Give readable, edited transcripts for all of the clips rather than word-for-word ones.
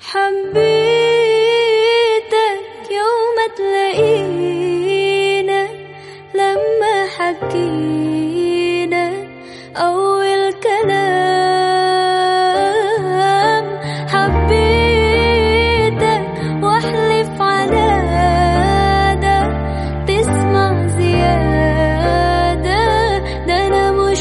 حبيتك يوم تلاقينا لما حكينا أول كلام. حبيتك واحلف على ده تسمع زيادة، ده أنا مش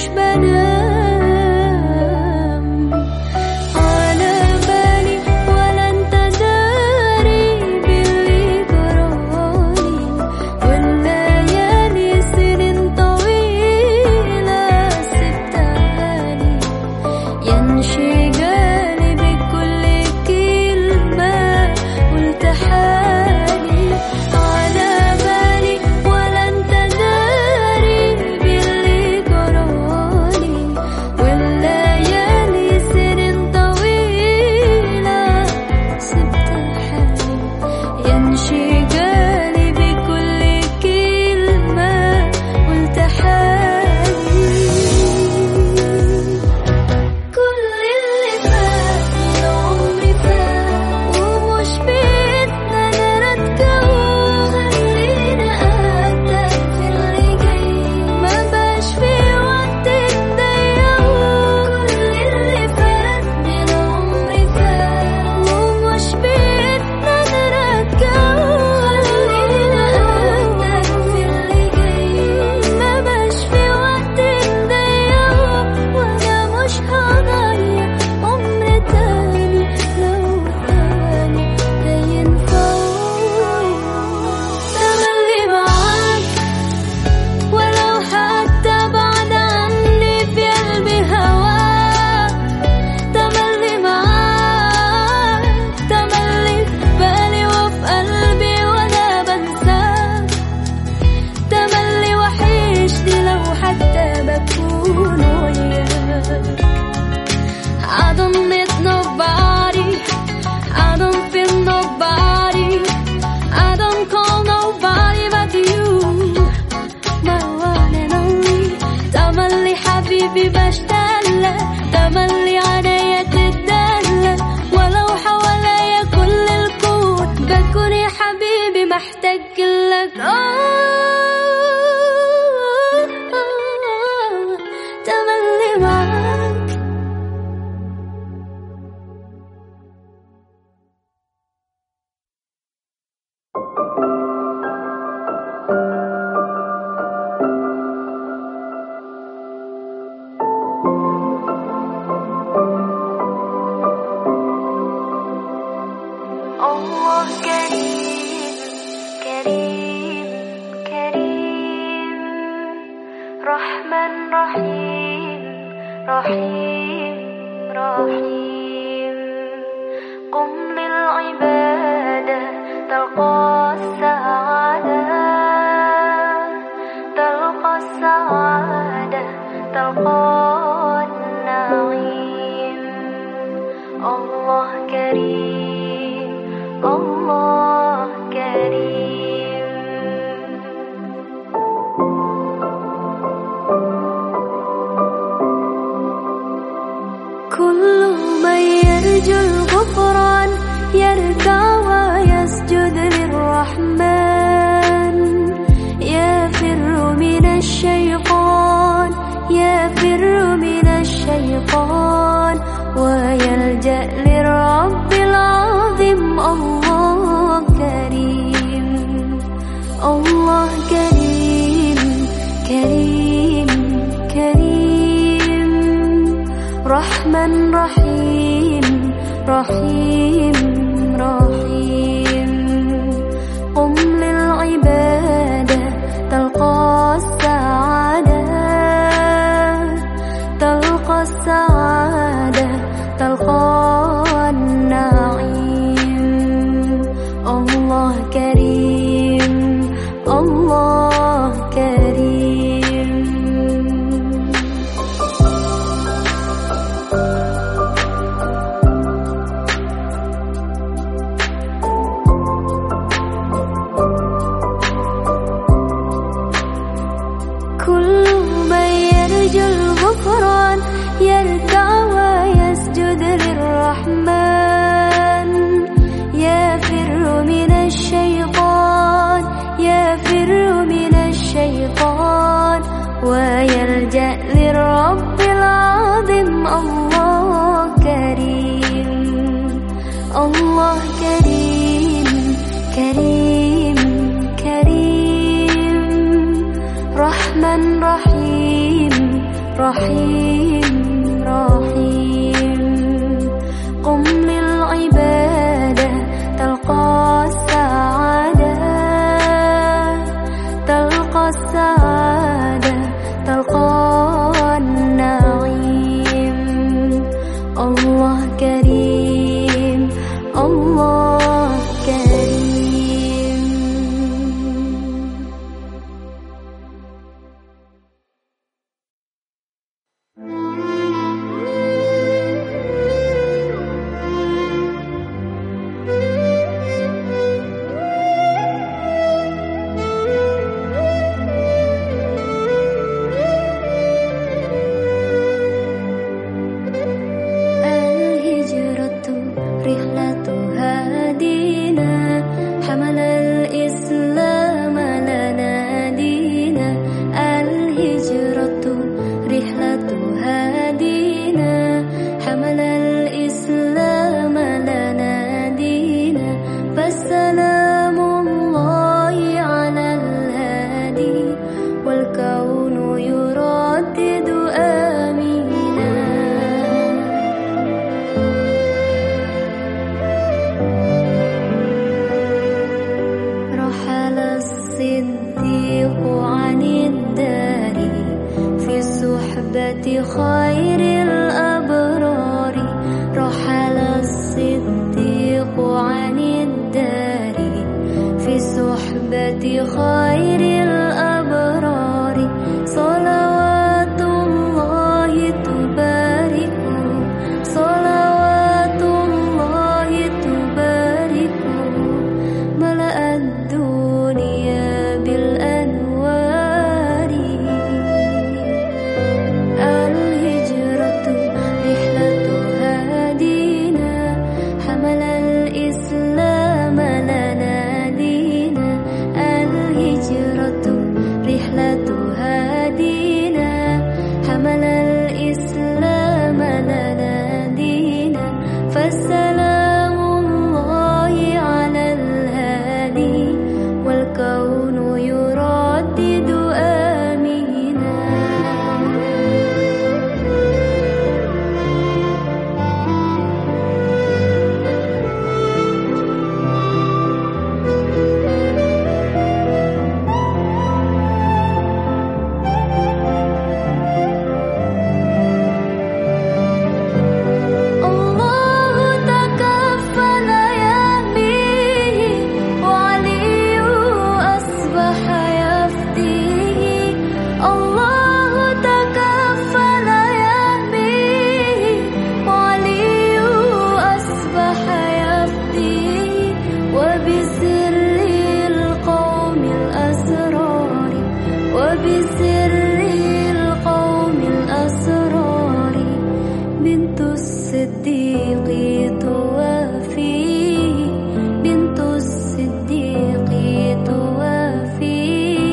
بنام على بالي ولا انت داري باللي جرالي، والليالي سنين طويلة سبتهالي ينشي جالي بكل كلمة قلت حالي. على بالي ولا انت داري باللي جرالي، والليالي سنين طويلة سبتهالي ينشي جالي بكل كلمة قلت حالي. كل اللي فات من عمري فات ومش بإيدنا نرجعه، خلينا أقدر في اللي جاي ما بقاش في وقت نضيعه. كل اللي فات من عمري فات ومش بإيدنا نرجعه، خلينا أقدر في اللي جاي ما بقاش في وقت نضيعه. وأنا مش هضيع عمر تاني لو تاني هينفعه. تملي معاك ولو حتى بعد عني في قلبي هواك. تملي معاك تملي في بالي وفي قلبي وأنا بنساك. تملي وحشني لو حتى بكون وياك. I don't need nobody, I don't feel nobody, I don't call nobody but you, my one and only. تملي حبيبي بشتغلك، تملي عينيا تتدلك، ولو حواليا كل الكون بكون يا حبيبي محتاج لك. تملي معاك. الله كريم كريم كريم، رحمن رحيم رحيم رحيم. قم للعبادة تلقى السعادة، تلقى السعادة، تلقى النعيم. الله كريم الله كريم. كل من يرجو الغفران يركع ويسجد للرحمن، يفر من الشيطان يفر من الشيطان ويلجأ للرب العظيم. الله كريم الله كريم كريم كريم، رحمن رحيم رحيم رحيم. قم للعبادة تلقى السعادة، تلقى السعادة، تلقى النعيم. الله كريم الله كريم. Allah Karim, Karim, Karim, Rahman Rahim, Rahim, Rahim. Qum lil ibadah talqa sa'adah, talqa sa'adah, talqa an-na'im. Allah Karim, Allah Karim. خير الأبرار رحل الصديق عن الدار في صحبة خير الأبرار صلوات الله تبارك صلوات الله تبارك ملأ الدنيا بالأنوار الهجرة رحلة هادينا حمل الإسلام لنا دينا الهجرة رحلة هادينا حمل الإسلام لنا دينا فالسلام الله على الهادي والكون يردد آمينا وبسر القوم الأسرار بنت الصديق توافي بنت الصديق توافي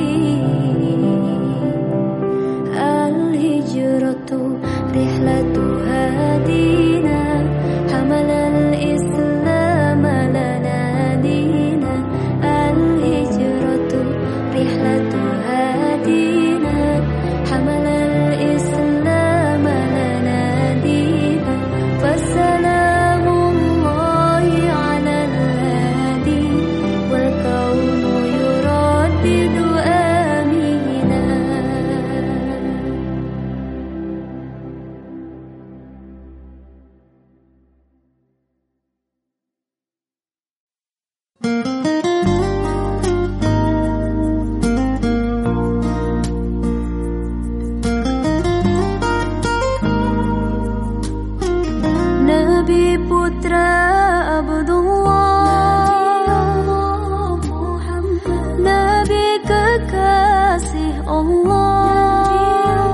الهجرة رحلة هادينا حمل الإسلام لنا دينا الهجرة رحلة هادينا حمل الإسلام لنا دينا فالسلام الله على الهادي والكون يردد آمينا Nabi putra Abdullah Nabi kekasih Allah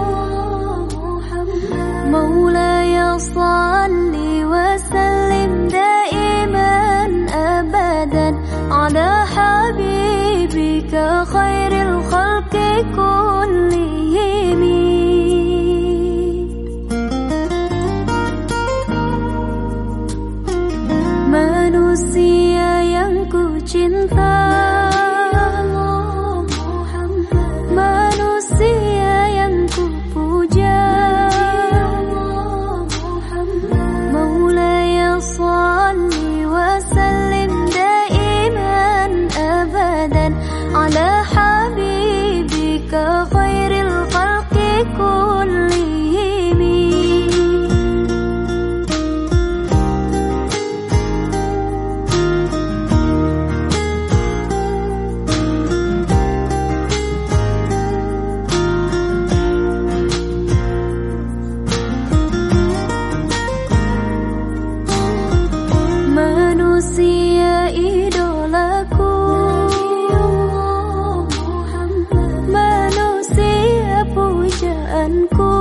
Maulaya salli wa sallim daiman abadan ala habibika khairil khalqi kullihim manusia yang ku cinta, manusia yang ku puja, Maulaya salli wa sallim daiman abadan ala habibika khairil khalqi kullihim. Manusia idolaku, manusia pujaanku,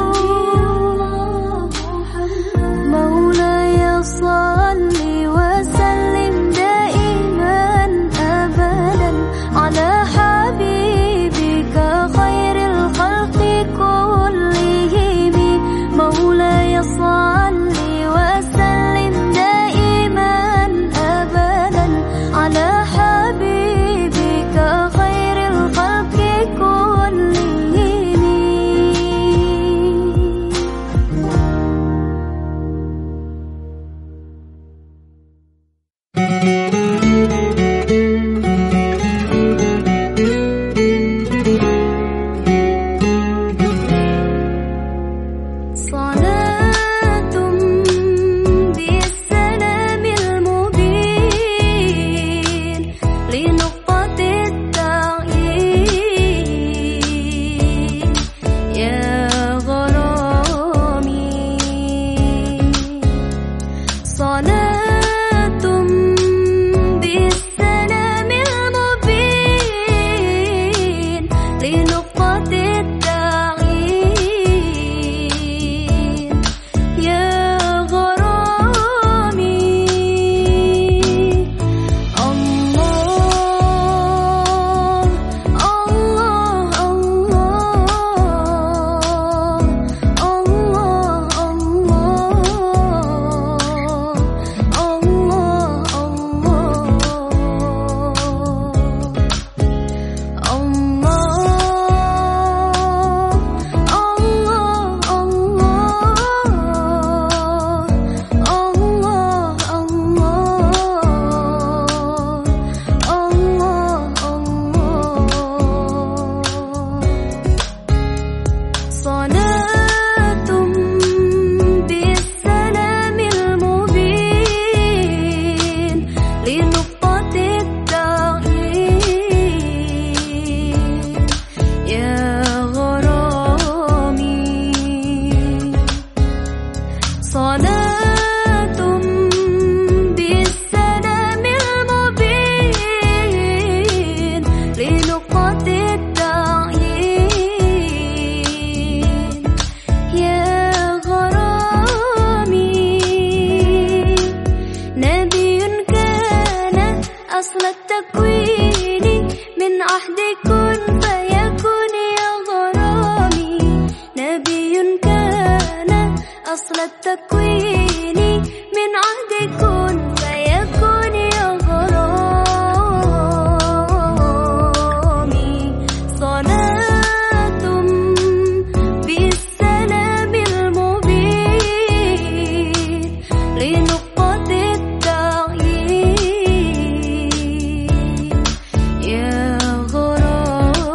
Maulaya salli wa sallim daiman abadan ala habibika khairil khalqi kullihim. Maulaya salli wa sallim daiman abadan ala habibika khairil khalqi kullihim. Salatum bisalamil mubin li nuqtatit ta'yin ya gharami. Salatum bisalamil mubin li nuqtatit ta'yin ya gharami. Salatum bisalamil mubin li nuqtatit ta'yin ya gharami. Salatum bisalamil mubin li nuqtatit ta'yin ya gharami. Nabiyyun kana asl at-takwin min ahdi kun fayakun ya gharami. Nabiyyun kana asl at-takwin min ahdi kun fayakun ya gharami. Salatum bisalamil mubin li nuqtatit ta'yin ya gharami.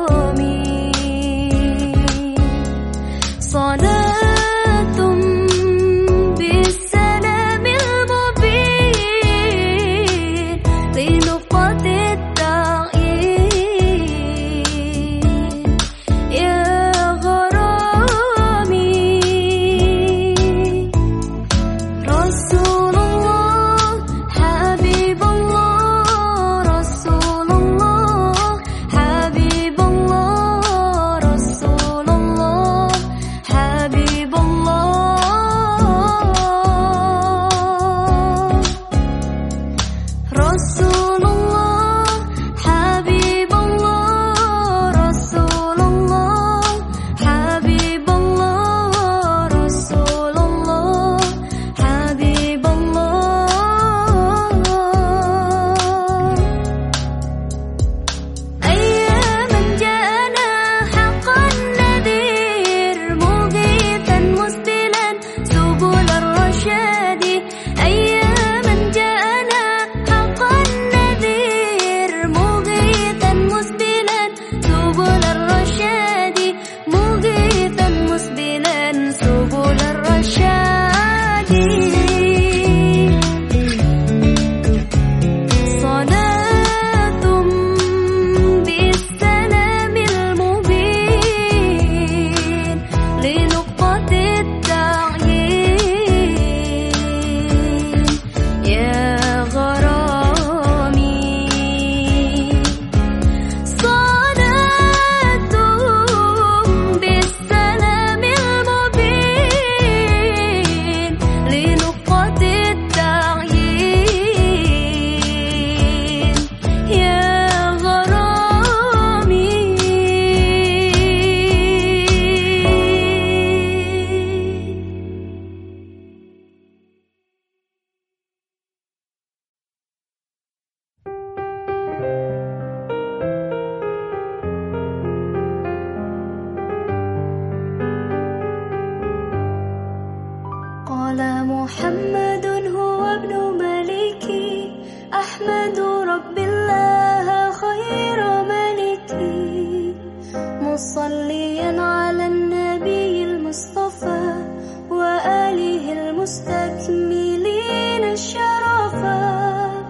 أحمد رب الله خير ملكي مصليا على النبي المصطفى وآله المستكملين الشرفا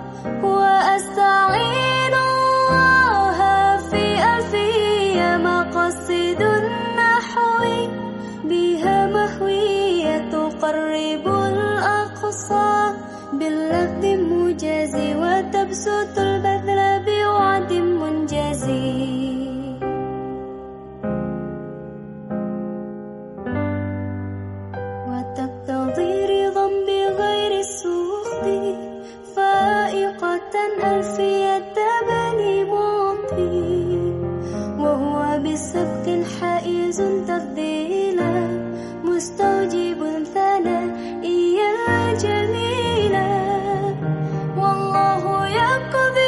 وأستعين الله في ألفية مقاصد النحو بها مهوية تقرب الأقصى باللفظ المجازي وتبسط البذل بوعد منجزي وتقتضي رضا بغير السخط فائقة ألفية بني معطي وهو بسبق حائز تفضيلا مستوجب ثنائي الجميلا والله يقضي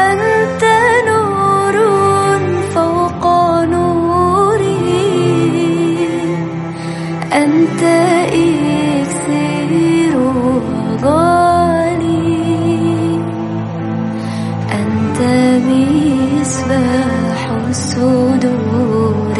أنت نور فوق نوري، أنت إكسير وغالي، أنت مصباح الصدور.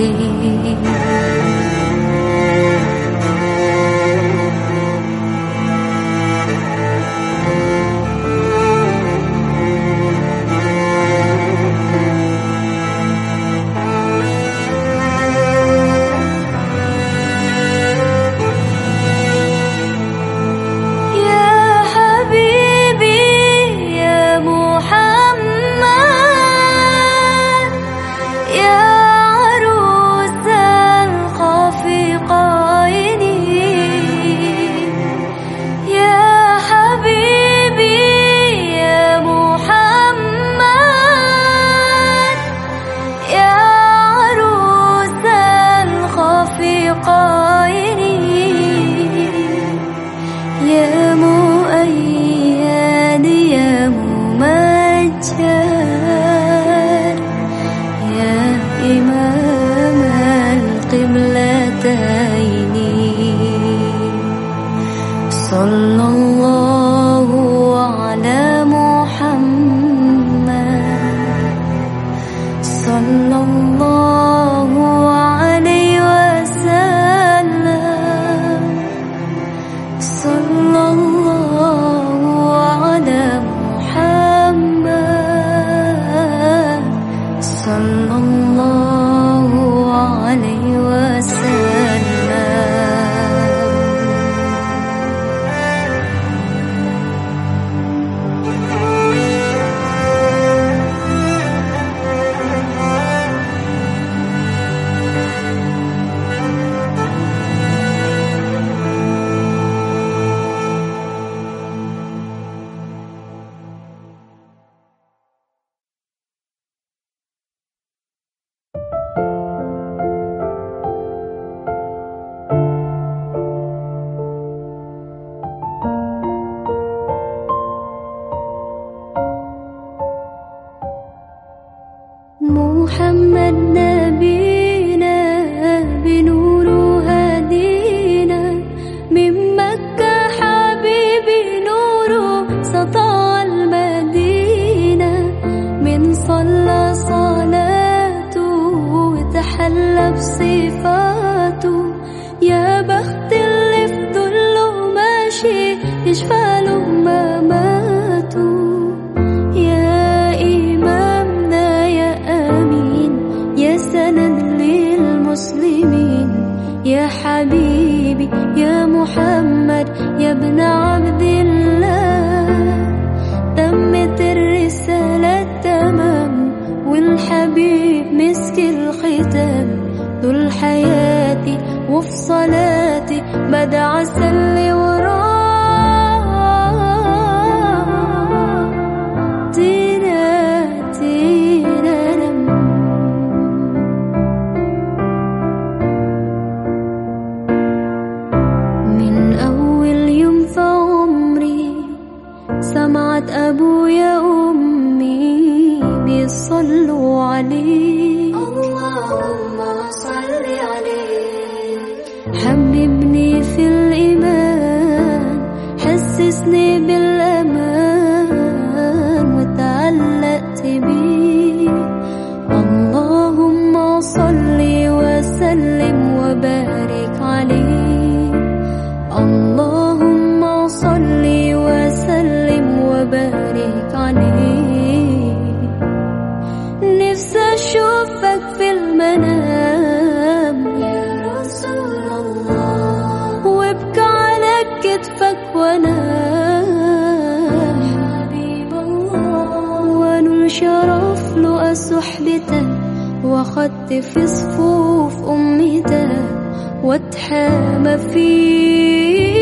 يا مؤيد يا ممجد يا إمام القبلتين، صلى الله على محمد، صلى الله عليه وسلم، صلى الله على محمد، صلى الله عليه وسلم. محمد نبينا بنور هدينا، من مكة حبيبي نوره سطع المدينة، من صلى صلاته وتحلى بصفاته، يا بخت اللي في ظله ماشي يشفى له ما ماتوا. يا حبيبي يا محمد يا ابن عبد الله، تمت الرسالة تمام والحبيب مسك الختام، طول حياتي وفي صلاتي بدعى أصلي وراه. سمعت أبويا وأمي بيصلوا عليه، اللهم صل عليه، حببني في الإيمان، حسسني بالأمان وتعلقت بيه. اللهم صل وسلم وبارك عليه، اللهم صل وسلم وبارك عليه. نفسي أشوفك في المنام يا رسول الله، وابكى على كتفك وانام حبيب الله، ونور شرف له صحبتك، وأخدت في صفوف أمتك واتحامى فيه.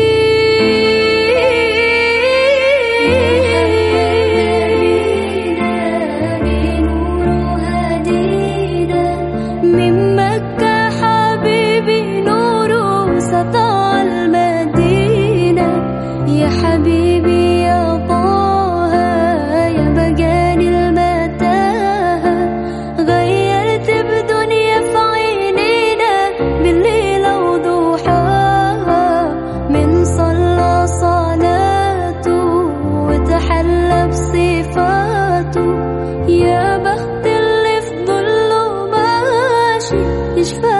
يا حبيبي يا طه يا بجاني المال تشفى